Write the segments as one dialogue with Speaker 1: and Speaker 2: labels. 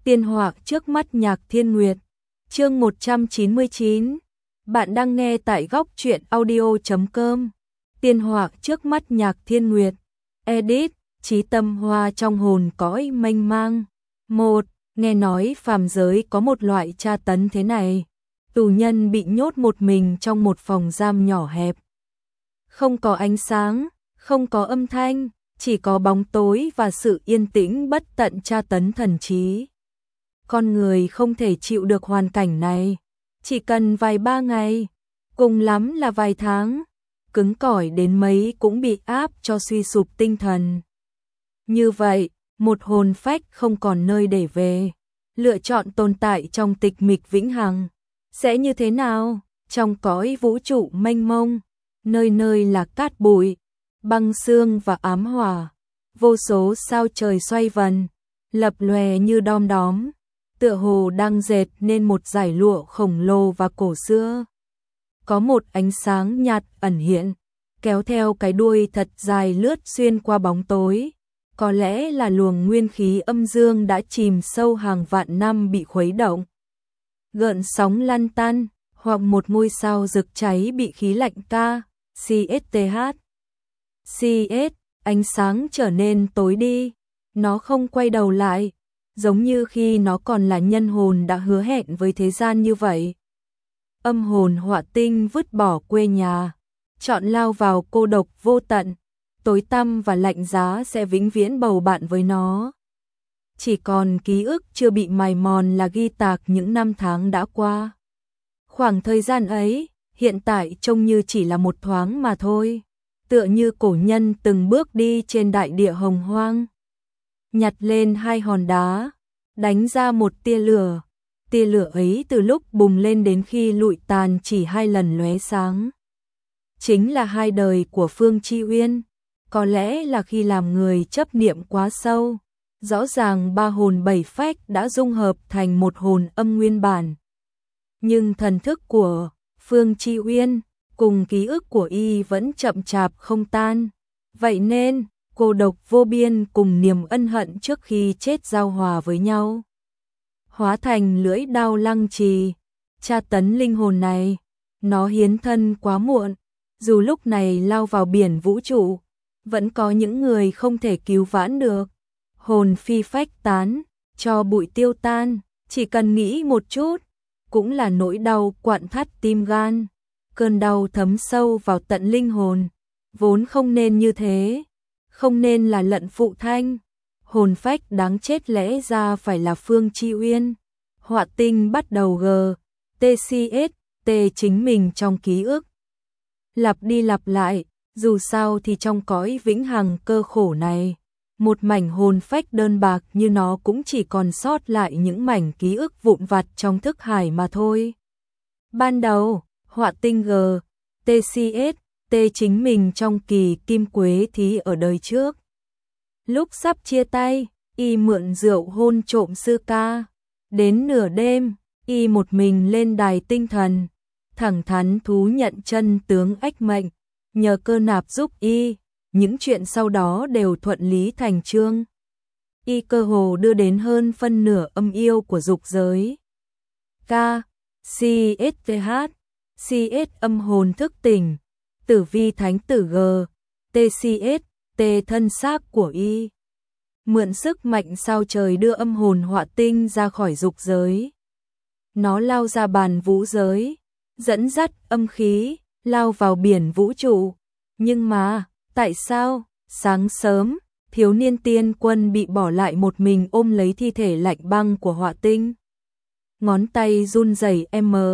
Speaker 1: Tiên họa trước mắt Nhạc Thiên Nguyệt. Chương 199. Bạn đang nghe tại góc truyện audio.com. Tiên họa trước mắt Nhạc Thiên Nguyệt. Edit, Chí Tâm Hoa trong hồn cõi mênh mang. 1. Nghe nói phàm giới có một loại tra tấn thế này. Tù nhân bị nhốt một mình trong một phòng giam nhỏ hẹp. Không có ánh sáng, không có âm thanh, chỉ có bóng tối và sự yên tĩnh bất tận tra tấn thần trí. Con người không thể chịu được hoàn cảnh này, chỉ cần vài ba ngày, cùng lắm là vài tháng, cứng cỏi đến mấy cũng bị áp cho suy sụp tinh thần. Như vậy, một hồn phách không còn nơi để về, lựa chọn tồn tại trong tịch mịch vĩnh hằng, sẽ như thế nào? Trong cõi vũ trụ mênh mông, nơi nơi là cát bụi, băng xương và ám hỏa, vô số sao trời xoay vần, lập lòe như đom đóm, tựa hồ đang dệt nên một dải lụa khổng lồ và cổ xưa. Có một ánh sáng nhạt ẩn hiện, kéo theo cái đuôi thật dài lướt xuyên qua bóng tối. Có lẽ là luồng nguyên khí âm dương đã chìm sâu hàng vạn năm bị khuấy động. Gợn sóng lăn tăn, hoặc một ngôi sao rực cháy bị khí lạnh CSTH. Ánh sáng trở nên tối đi, nó không quay đầu lại, giống như khi nó còn là nhân hồn đã hứa hẹn với thế gian như vậy. Âm hồn Họa Tinh vứt bỏ quê nhà, chọn lao vào cô độc vô tận, tối tăm và lạnh giá sẽ vĩnh viễn bầu bạn với nó. Chỉ còn ký ức chưa bị mài mòn là ghi tạc những năm tháng đã qua. Khoảng thời gian ấy, hiện tại trông như chỉ là một thoáng mà thôi, tựa như cổ nhân từng bước đi trên đại địa hồng hoang. Nhặt lên hai hòn đá, đánh ra một tia lửa ấy từ lúc bùng lên đến khi lụi tàn chỉ hai lần lóe sáng. Chính là hai đời của Phương Chi Uyên, có lẽ là khi làm người chấp niệm quá sâu, rõ ràng ba hồn bảy phách đã dung hợp thành một hồn âm nguyên bản. Nhưng thần thức của Phương Chi Uyên cùng ký ức của y vẫn chậm chạp không tan, vậy nên cô độc vô biên cùng niềm ân hận trước khi chết giao hòa với nhau, hóa thành lưỡi đao lăng trì, tra tấn linh hồn này. Nó hiến thân quá muộn, dù lúc này lao vào biển vũ trụ, vẫn có những người không thể cứu vãn được. Hồn phi phách tán, cho bụi tiêu tan, chỉ cần nghĩ một chút, cũng là nỗi đau quặn thắt tim gan. Cơn đau thấm sâu vào tận linh hồn, vốn không nên như thế, không nên là Lận Phụ Thanh. Hồn phách đáng chết lẽ ra phải là Phương Chi Uyên. Họa Tinh bắt đầu TCST chính mình trong ký ức. Lặp đi lặp lại, dù sao thì trong cõi vĩnh hằng cơ khổ này, một mảnh hồn phách đơn bạc như nó cũng chỉ còn sót lại những mảnh ký ức vụn vặt trong thức hải mà thôi. Ban đầu, Họa Tinh TCST chính mình trong kỳ kim quế thí ở đời trước. Lúc sắp chia tay, y mượn rượu hôn trộm sư ca. Đến nửa đêm, y một mình lên đài tinh thần, thẳng thắn thú nhận chân tướng ách mệnh, nhờ Cơ Nạp giúp y, những chuyện sau đó đều thuận lý thành chương. Y cơ hồ đưa đến hơn phân nửa âm yêu của dục giới. CS âm hồn thức tỉnh, tử vi thánh tử TCST thân xác của y. Mượn sức mạnh sao trời đưa âm hồn Họa Tinh ra khỏi dục giới. Nó lao ra bàn vũ giới, dẫn dắt âm khí, lao vào biển vũ trụ. Nhưng mà, tại sao, sáng sớm, thiếu niên tiên quân bị bỏ lại một mình ôm lấy thi thể lạnh băng của Họa Tinh? Ngón tay run rẩy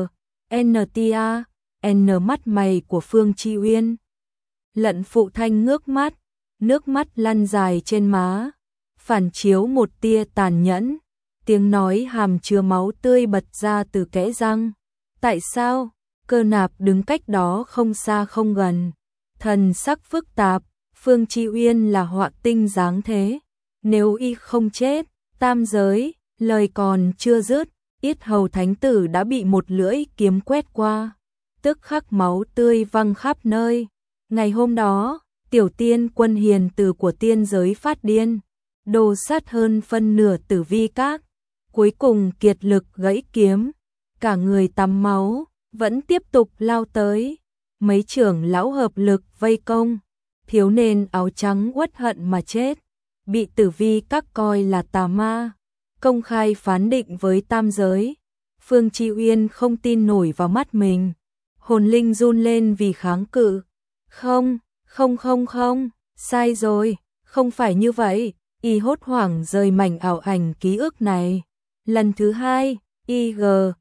Speaker 1: mắt mày của Phương Chi Uyên. Lận Phụ Thanh ngước mắt, nước mắt lăn dài trên má, phản chiếu một tia tàn nhẫn, tiếng nói hàm chứa máu tươi bật ra từ kẽ răng. Tại sao? Cơ Nạp đứng cách đó không xa không gần, thần sắc phức tạp. Phương Chi Uyên là Họa Tinh dáng thế, nếu y không chết, tam giới, lời còn chưa dứt, yết hầu thánh tử đã bị một lưỡi kiếm quét qua, tức khắc máu tươi văng khắp nơi. Ngày hôm đó, tiểu tiên quân hiền từ của tiên giới phát điên, đồ sát hơn phân nửa tử vi các, cuối cùng kiệt lực gãy kiếm, cả người tắm máu, vẫn tiếp tục lao tới. Mấy trưởng lão hợp lực vây công, thiếu niên áo trắng uất hận mà chết, bị tử vi các coi là tà ma, công khai phán định với tam giới. Phương Chi Uyên không tin nổi vào mắt mình, hồn linh run lên vì kháng cự. Không, không không không, sai rồi, không phải như vậy. Y hốt hoảng rời mảnh ảo ảnh ký ức này. Lần thứ hai, IG,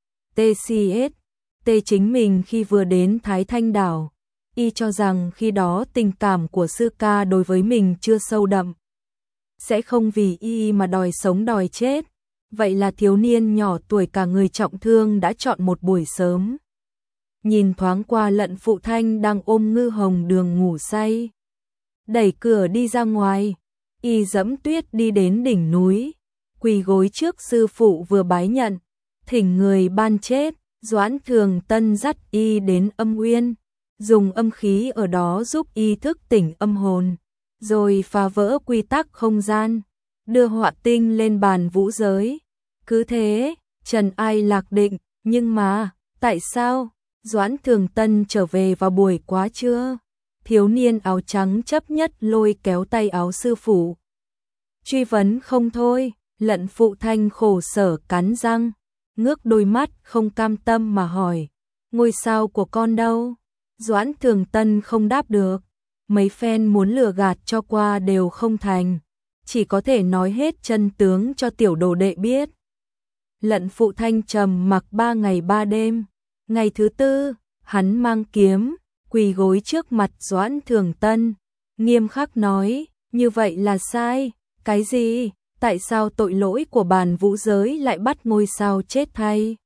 Speaker 1: TCS, T chính mình khi vừa đến Thái Thanh Đảo. Y cho rằng khi đó tình cảm của sư ca đối với mình chưa sâu đậm, sẽ không vì Y mà đòi sống đòi chết. Vậy là thiếu niên nhỏ tuổi cả người trọng thương đã chọn một buổi sớm. Nhìn thoáng qua Lận Phụ Thanh đang ôm Ngư Hồng Đường ngủ say, đẩy cửa đi ra ngoài. Y dẫm tuyết đi đến đỉnh núi, quỳ gối trước sư phụ vừa bái nhận, thỉnh người ban chết. Doãn Thường Tân dắt Y đến âm uyên, dùng âm khí ở đó giúp Y thức tỉnh âm hồn, rồi phá vỡ quy tắc không gian, đưa họa tinh lên bàn vũ giới. Cứ thế, trần ai lạc định. Nhưng mà, tại sao Doãn Thường Tân trở về vào buổi quá trưa? Thiếu niên áo trắng chấp nhất lôi kéo tay áo sư phụ, truy vấn không thôi. Lận Phụ Thanh khổ sở cắn răng, ngước đôi mắt không cam tâm mà hỏi, ngôi sao của con đâu? Doãn Thường Tân không đáp được, mấy phen muốn lừa gạt cho qua đều không thành, chỉ có thể nói hết chân tướng cho tiểu đồ đệ biết. Lận Phụ Thanh trầm mặc 3 ngày 3 đêm, ngày thứ tư, hắn mang kiếm, quỳ gối trước mặt Doãn Thường Tân, nghiêm khắc nói, như vậy là sai. Cái gì? Tại sao tội lỗi của bàn vũ giới lại bắt ngôi sao chết thay?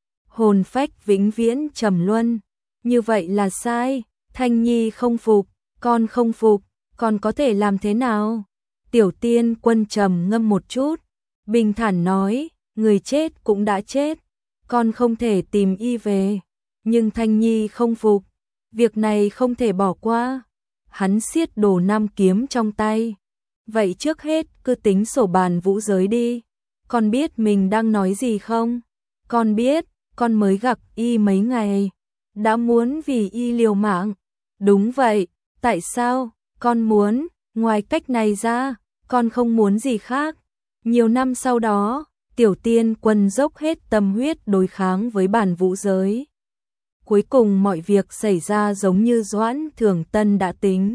Speaker 1: Hồn phách vĩnh viễn trầm luân, như vậy là sai. Thanh Nhi không phục, con không phục, con có thể làm thế nào? Tiểu Tiên Quân trầm ngâm một chút, bình thản nói, người chết cũng đã chết, con không thể tìm Y về, nhưng Thanh Nhi không phục, việc này không thể bỏ qua. Hắn siết đồ 5 kiếm trong tay. Vậy trước hết cứ tính sổ bàn vũ giới đi. Con biết mình đang nói gì không? Con biết, con mới gặp Y mấy ngày, đã muốn vì Y liều mạng. Đúng vậy, tại sao? Con muốn, ngoài cách này ra, con không muốn gì khác. Nhiều năm sau đó, Tiểu Tiên Quân dốc hết tâm huyết đối kháng với bàn vũ giới. Cuối cùng mọi việc xảy ra giống như Doãn Thường Tân đã tính.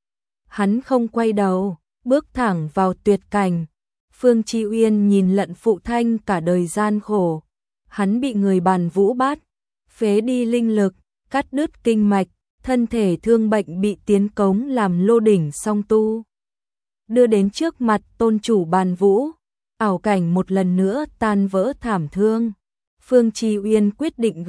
Speaker 1: Hắn không quay đầu, bước thẳng vào tuyệt cảnh. Phương Chi Uyên nhìn Lận Phụ Thanh cả đời gian khổ. Hắn bị người bàn vũ bắt, phế đi linh lực, cắt đứt kinh mạch, thân thể thương bệnh bị tiến cống làm lô đỉnh song tu. Đưa đến trước mặt tôn chủ bàn vũ, ảo cảnh một lần nữa tan vỡ thảm thương. Phương Chi Uyên quyết định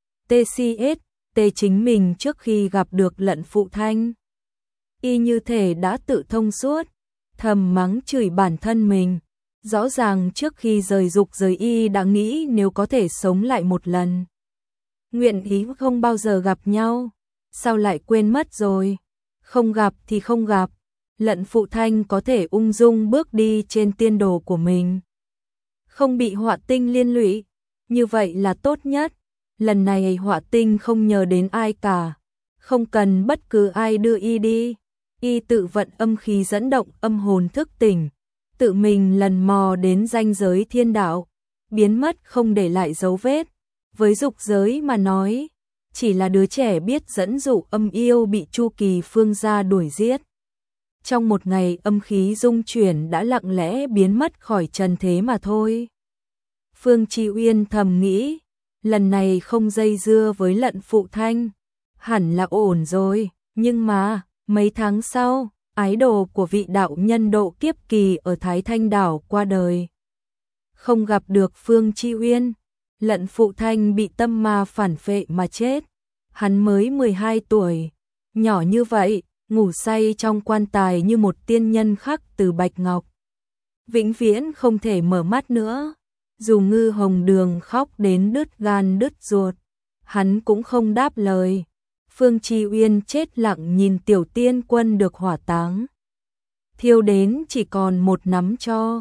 Speaker 1: TCS, T chính mình trước khi gặp được Lận Phụ Thanh. Y như thể đã tự thông suốt, thầm mắng chửi bản thân mình. Rõ ràng trước khi rời dục rời Y đã nghĩ nếu có thể sống lại một lần, nguyện ý không bao giờ gặp nhau. Sao lại quên mất rồi? Không gặp thì không gặp. Lận Phụ Thanh có thể ung dung bước đi trên tiên đồ của mình, không bị họa tinh liên lụy, như vậy là tốt nhất. Lần này họa tinh không nhờ đến ai cả, không cần bất cứ ai đưa Y đi. Y tự vận âm khí dẫn động âm hồn thức tỉnh, tự mình lần mò đến ranh giới thiên đạo, biến mất không để lại dấu vết. Với dục giới mà nói, chỉ là đứa trẻ biết dẫn dụ âm yêu bị Chu Kỳ Phương gia đuổi giết. Trong một ngày âm khí dung chuyển đã lặng lẽ biến mất khỏi trần thế mà thôi. Phương Chi Uyên thầm nghĩ, lần này không dây dưa với Lận Phụ Thanh, hẳn là ổn rồi. Nhưng mà, mấy tháng sau, ái đồ của vị đạo nhân độ kiếp kỳ ở Thái Thanh Đảo qua đời. Không gặp được Phương Chi Uyên, Lận Phụ Thanh bị tâm ma phản phệ mà chết. Hắn mới 12 tuổi, nhỏ như vậy, ngủ say trong quan tài như một tiên nhân khắc từ bạch ngọc, vĩnh viễn không thể mở mắt nữa. Dù Ngư Hồng Đường khóc đến đứt gan đứt ruột, hắn cũng không đáp lời. Phương Chi Uyên chết lặng nhìn Tiểu Tiên Quân được hỏa táng, thiêu đến chỉ còn một nắm tro.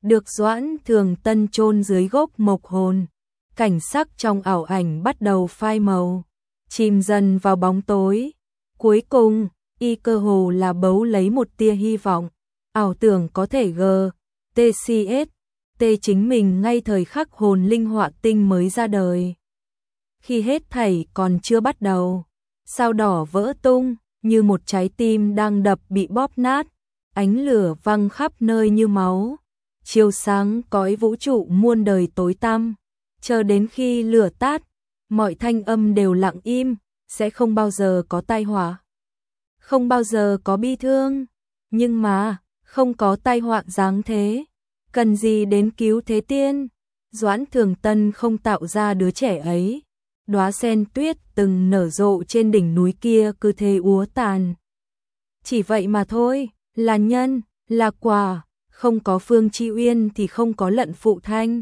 Speaker 1: được Doãn Thường Tân chôn dưới gốc mộc hồn. Cảnh sắc trong ảo ảnh bắt đầu phai màu, chìm dần vào bóng tối. Cuối cùng, y cơ hồ là bấu lấy một tia hy vọng, ảo tưởng có thể GTCS, chính mình ngay thời khắc hồn linh họa tinh mới ra đời. Khi hết thảy còn chưa bắt đầu, sao đỏ vỡ tung, như một trái tim đang đập bị bóp nát, ánh lửa văng khắp nơi như máu, chiếu sáng cõi vũ trụ muôn đời tối tăm, chờ đến khi lửa tắt, mọi thanh âm đều lặng im, sẽ không bao giờ có tai họa, không bao giờ có bi thương, nhưng mà, không có tai họa giáng thế, cần gì đến cứu thế tiên, Doãn Thường Tân không tạo ra đứa trẻ ấy. Đóa sen tuyết từng nở rộ trên đỉnh núi kia cứ thế úa tàn. Chỉ vậy mà thôi, là nhân, là quả, không có Phương Chi Uyên thì không có Lận Phụ Thanh.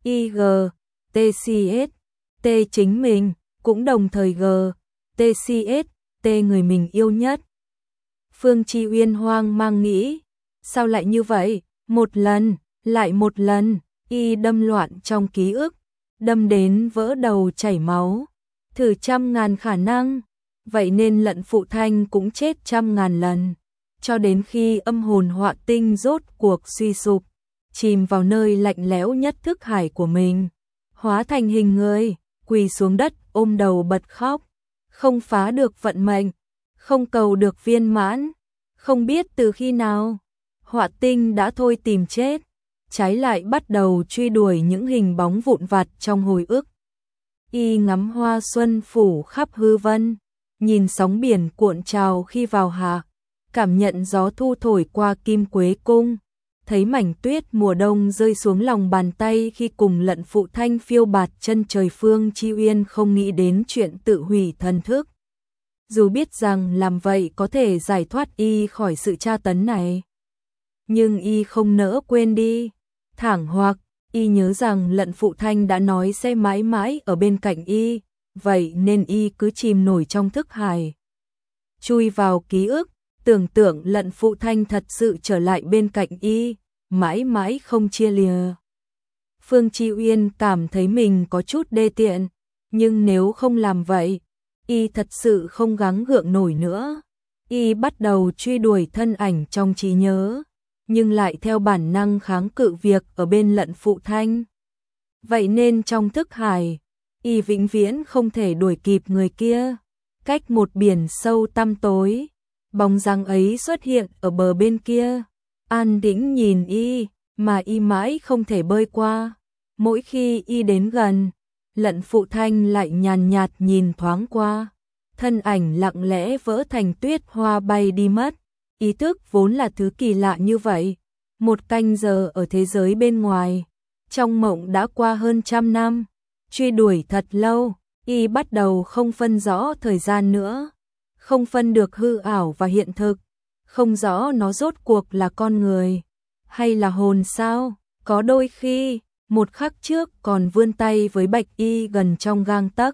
Speaker 1: TCS, T chính mình, cũng đồng thời TCS, T người mình yêu nhất. Phương Chi Uyên hoang mang nghĩ, sao lại như vậy, một lần, lại một lần, y đâm loạn trong ký ức. Đâm đến vỡ đầu chảy máu, thử 100.000 khả năng, vậy nên Lận Phụ Thanh cũng chết 100.000 lần, cho đến khi âm hồn họa tinh rốt cuộc suy sụp, chìm vào nơi lạnh lẽo nhất thức hải của mình, hóa thành hình người, quỳ xuống đất ôm đầu bật khóc, không phá được vận mệnh, không cầu được viên mãn, không biết từ khi nào, họa tinh đã thôi tìm chết. Trái lại bắt đầu truy đuổi những hình bóng vụn vặt trong hồi ức. Y ngắm hoa xuân phủ khắp hư vân, nhìn sóng biển cuộn trào khi vào hạ, cảm nhận gió thu thổi qua Kim Quế Cung, thấy mảnh tuyết mùa đông rơi xuống lòng bàn tay khi cùng Lận Phụ Thanh phiêu bạt chân trời. Phương Chi Uyên không nghĩ đến chuyện tự hủy thần thức. Dù biết rằng làm vậy có thể giải thoát y khỏi sự tra tấn này, nhưng y không nỡ quên đi. Thẳng hoặc, y nhớ rằng Lận Phụ Thanh đã nói sẽ mãi mãi ở bên cạnh y, vậy nên y cứ chìm nổi trong thức hải. Chui vào ký ức, tưởng tượng Lận Phụ Thanh thật sự trở lại bên cạnh y, mãi mãi không chia lìa. Phương Chi Uyên cảm thấy mình có chút đê tiện, nhưng nếu không làm vậy, y thật sự không gắng gượng nổi nữa. Y bắt đầu truy đuổi thân ảnh trong trí nhớ, nhưng lại theo bản năng kháng cự việc ở bên Lận Phụ Thanh. Vậy nên trong thức hải, y vĩnh viễn không thể đuổi kịp người kia. Cách một biển sâu tăm tối, bóng dáng ấy xuất hiện ở bờ bên kia, an tĩnh nhìn y, mà y mãi không thể bơi qua. Mỗi khi y đến gần, Lận Phụ Thanh lại nhàn nhạt nhìn thoáng qua, thân ảnh lặng lẽ vỡ thành tuyết hoa bay đi mất. Ý thức vốn là thứ kỳ lạ như vậy, 1 canh giờ ở thế giới bên ngoài, trong mộng đã qua hơn 100 năm, truy đuổi thật lâu, y bắt đầu không phân rõ thời gian nữa, không phân được hư ảo và hiện thực, không rõ nó rốt cuộc là con người, hay là hồn sao, có đôi khi, một khắc trước còn vươn tay với Bạch Y gần trong gang tấc.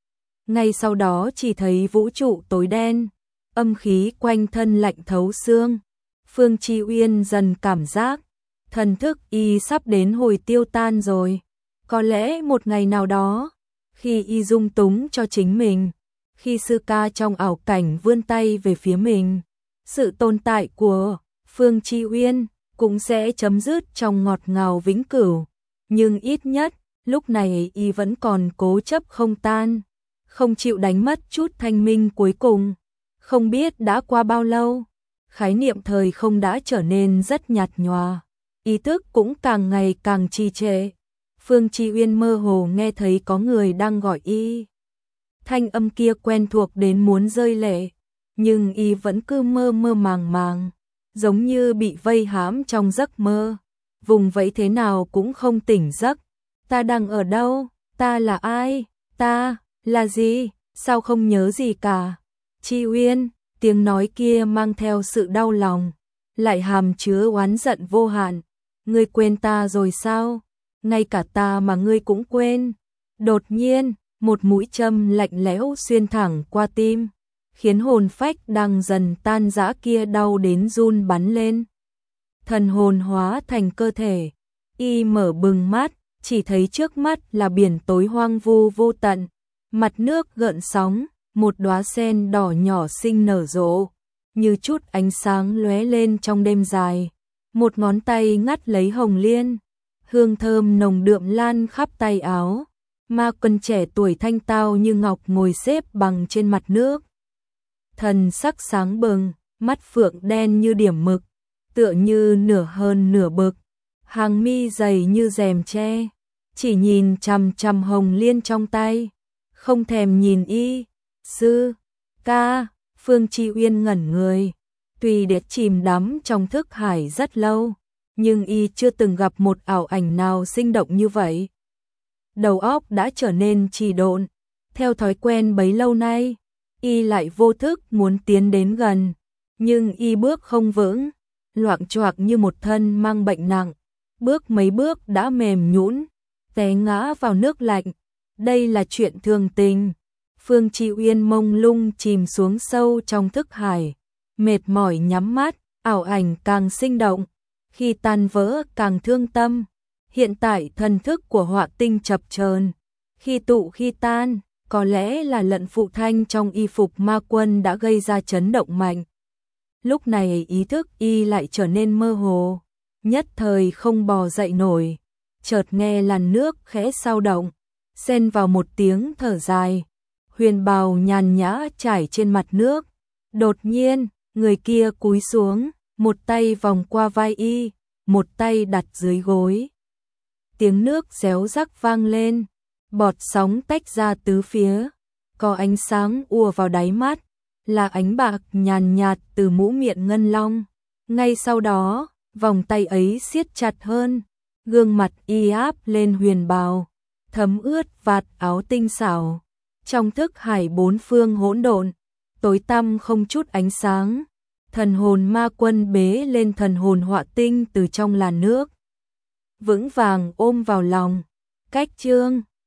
Speaker 1: Ngay sau đó chỉ thấy vũ trụ tối đen, âm khí quanh thân lạnh thấu xương. Phương Chi Uyên dần cảm giác, thần thức y sắp đến hồi tiêu tan rồi. Có lẽ một ngày nào đó, khi y dung túng cho chính mình, khi sư ca trong ảo cảnh vươn tay về phía mình, sự tồn tại của Phương Chi Uyên cũng sẽ chấm dứt trong ngọt ngào vĩnh cửu. Nhưng ít nhất, lúc này y vẫn còn cố chấp không tan, không chịu đánh mất chút thanh minh cuối cùng. Không biết đã qua bao lâu, khái niệm thời không đã trở nên rất nhạt nhòa, ý thức cũng càng ngày càng trì trệ. Phương Chi Uyên mơ hồ nghe thấy có người đang gọi y. Thanh âm kia quen thuộc đến muốn rơi lệ, nhưng y vẫn cứ mơ mơ màng màng, giống như bị vây hãm trong giấc mơ, vùng vẫy thế nào cũng không tỉnh giấc. Ta đang ở đâu? Ta là ai? Ta là gì? Sao không nhớ gì cả? Chi Uyên, tiếng nói kia mang theo sự đau lòng, lại hàm chứa oán giận vô hạn. Ngươi quên ta rồi sao? Ngay cả ta mà ngươi cũng quên. Đột nhiên, một mũi châm lạnh lẽo xuyên thẳng qua tim, khiến hồn phách đang dần tan rã kia đau đến run bắn lên. Thần hồn hóa thành cơ thể, Y mở bừng mắt, chỉ thấy trước mắt là biển tối hoang vu vô tận, mặt nước gợn sóng, một đóa sen đỏ nhỏ xinh nở rộ, như chút ánh sáng lóe lên trong đêm dài. Một ngón tay ngắt lấy hồng liên, hương thơm nồng đượm lan khắp tay áo. Ma quân trẻ tuổi thanh tao như ngọc ngồi xếp bằng trên mặt nước. Thần sắc sáng bừng, mắt phượng đen như điểm mực, tựa như nửa hơn nửa bực, hàng mi dày như rèm tre, chỉ nhìn chằm chằm hồng liên trong tay, không thèm nhìn Y. Sư ca. Phương Chi Uyên ngẩn người, tuy đã chìm đắm trong thức hải rất lâu, nhưng Y chưa từng gặp một ảo ảnh nào sinh động như vậy. Đầu óc đã trở nên trì độn, theo thói quen bấy lâu nay, Y lại vô thức muốn tiến đến gần, nhưng Y bước không vững, loạng choạng như một thân mang bệnh nặng, bước mấy bước đã mềm nhũn, té ngã vào nước lạnh. Đây là chuyện thường tình. Phương Chi Uyên mông lung chìm xuống sâu trong thức hải, mệt mỏi nhắm mắt, ảo ảnh càng sinh động, khi tan vỡ càng thương tâm. Hiện tại thần thức của Họa Tinh chập chờn, khi tụ khi tan, có lẽ là lận phụ thanh trong y phục ma quân đã gây ra chấn động mạnh. Lúc này ý thức Y lại trở nên mơ hồ, nhất thời không bò dậy nổi, chợt nghe làn nước khẽ xao động, xen vào một tiếng thở dài. Huyền bào nhàn nhã trải trên mặt nước. Đột nhiên, người kia cúi xuống, một tay vòng qua vai Y, một tay đặt dưới gối. Tiếng nước réo rắc vang lên, bọt sóng tách ra tứ phía, có ánh sáng ùa vào đáy mắt, là ánh bạc nhàn nhạt từ mũ miệng ngân long. Ngay sau đó, vòng tay ấy siết chặt hơn, gương mặt Y áp lên huyền bào, thấm ướt vạt áo tinh xảo. Trong thức hải bốn phương hỗn độn, tối tăm không chút ánh sáng, thần hồn ma quân bế lên thần hồn Họa Tinh từ trong làn nước, vững vàng ôm vào lòng. Cách chương